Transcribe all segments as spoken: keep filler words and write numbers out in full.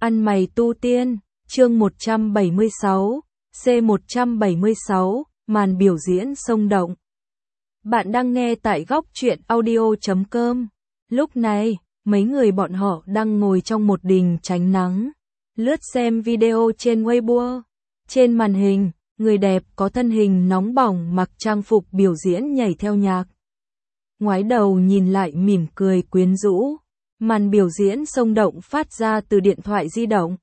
Ăn mày tu tiên, chương một trăm bảy mươi sáu, C một trăm bảy mươi sáu, màn biểu diễn sông động. Bạn đang nghe tại góc truyện audio chấm com. Lúc này, mấy người bọn họ đang ngồi trong một đình tránh nắng, lướt xem video trên Weibo. Trên màn hình, người đẹp có thân hình nóng bỏng mặc trang phục biểu diễn nhảy theo nhạc. Ngoái đầu nhìn lại mỉm cười quyến rũ. Màn biểu diễn sông động phát ra từ điện thoại di động,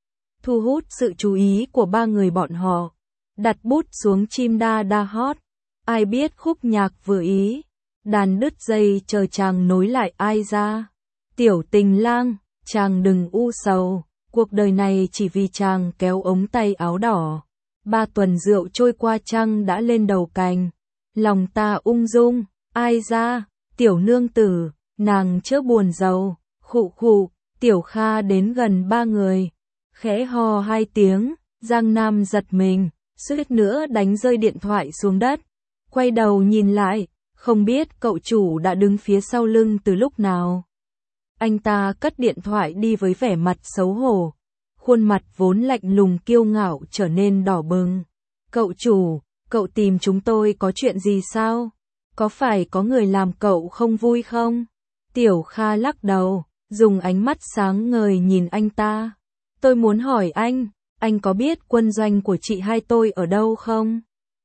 thu hút sự chú ý của ba người bọn họ. Đặt bút xuống chim đa đa hót. Ai biết khúc nhạc vừa ý, đàn đứt dây chờ chàng nối lại ai ra. Tiểu tình lang, chàng đừng u sầu, cuộc đời này chỉ vì chàng kéo ống tay áo đỏ. Ba tuần rượu trôi qua trăng đã lên đầu cành, lòng ta ung dung, ai ra, tiểu nương tử. Nàng chớ buồn giàu, khụ khụ, Tiểu Kha đến gần ba người, khẽ hò hai tiếng, Giang Nam giật mình, suýt nữa đánh rơi điện thoại xuống đất, quay đầu nhìn lại, không biết cậu chủ đã đứng phía sau lưng từ lúc nào. Anh ta cất điện thoại đi với vẻ mặt xấu hổ, khuôn mặt vốn lạnh lùng kiêu ngạo trở nên đỏ bừng. Cậu chủ, cậu tìm chúng tôi có chuyện gì sao? Có phải có người làm cậu không vui không? Tiểu Kha lắc đầu, dùng ánh mắt sáng ngời nhìn anh ta. Tôi muốn hỏi anh, anh có biết quân doanh của chị hai tôi ở đâu không?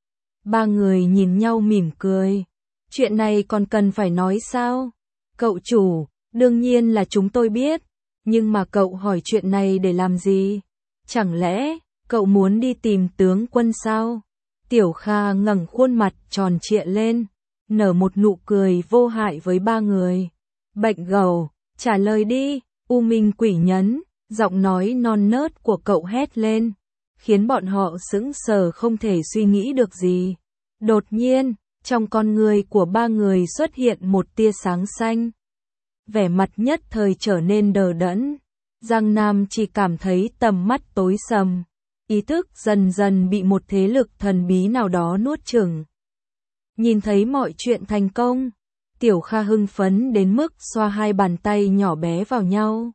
Ba người nhìn nhau mỉm cười. Chuyện này còn cần phải nói sao? Cậu chủ, đương nhiên là chúng tôi biết. Nhưng mà cậu hỏi chuyện này để làm gì? Chẳng lẽ, cậu muốn đi tìm tướng quân sao? Tiểu Kha ngẩng khuôn mặt tròn trịa lên, nở một nụ cười vô hại với ba người. Bệnh gầu, trả lời đi, U Minh Quỷ Nhấn, giọng nói non nớt của cậu hét lên, khiến bọn họ sững sờ không thể suy nghĩ được gì. Đột nhiên, trong con người của ba người xuất hiện một tia sáng xanh. Vẻ mặt nhất thời trở nên đờ đẫn. Giang Nam chỉ cảm thấy tầm mắt tối sầm, ý thức dần dần bị một thế lực thần bí nào đó nuốt chửng. Nhìn thấy mọi chuyện thành công, Tiểu Kha hưng phấn đến mức xoa hai bàn tay nhỏ bé vào nhau.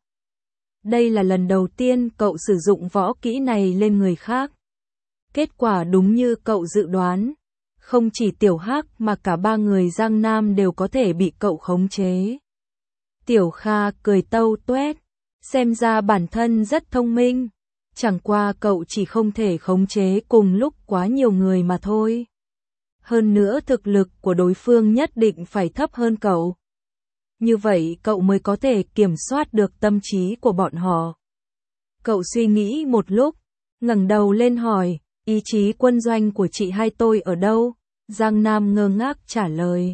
Đây là lần đầu tiên cậu sử dụng võ kỹ này lên người khác. Kết quả đúng như cậu dự đoán, không chỉ Tiểu Hắc mà cả ba người Giang Nam đều có thể bị cậu khống chế. Tiểu Kha cười tâu tuét, xem ra bản thân rất thông minh, chẳng qua cậu chỉ không thể khống chế cùng lúc quá nhiều người mà thôi. Hơn nữa thực lực của đối phương nhất định phải thấp hơn cậu. Như vậy cậu mới có thể kiểm soát được tâm trí của bọn họ. Cậu suy nghĩ một lúc, ngẩng đầu lên hỏi, ý chí quân doanh của chị hai tôi ở đâu? Giang Nam ngơ ngác trả lời.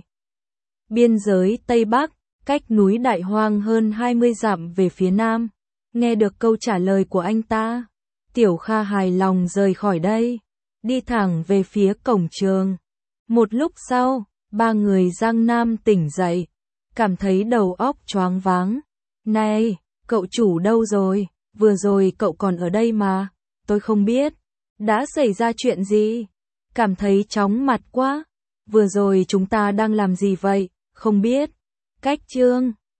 Biên giới Tây Bắc, cách núi Đại Hoang hơn hai mươi dặm về phía nam. Nghe được câu trả lời của anh ta, Tiểu Kha hài lòng rời khỏi đây, đi thẳng về phía cổng trường. Một lúc sau, ba người Giang Nam tỉnh dậy, cảm thấy đầu óc choáng váng. Này, cậu chủ đâu rồi? Vừa rồi cậu còn ở đây mà, tôi không biết. Đã xảy ra chuyện gì? Cảm thấy chóng mặt quá. Vừa rồi chúng ta đang làm gì vậy? Không biết. Cách chương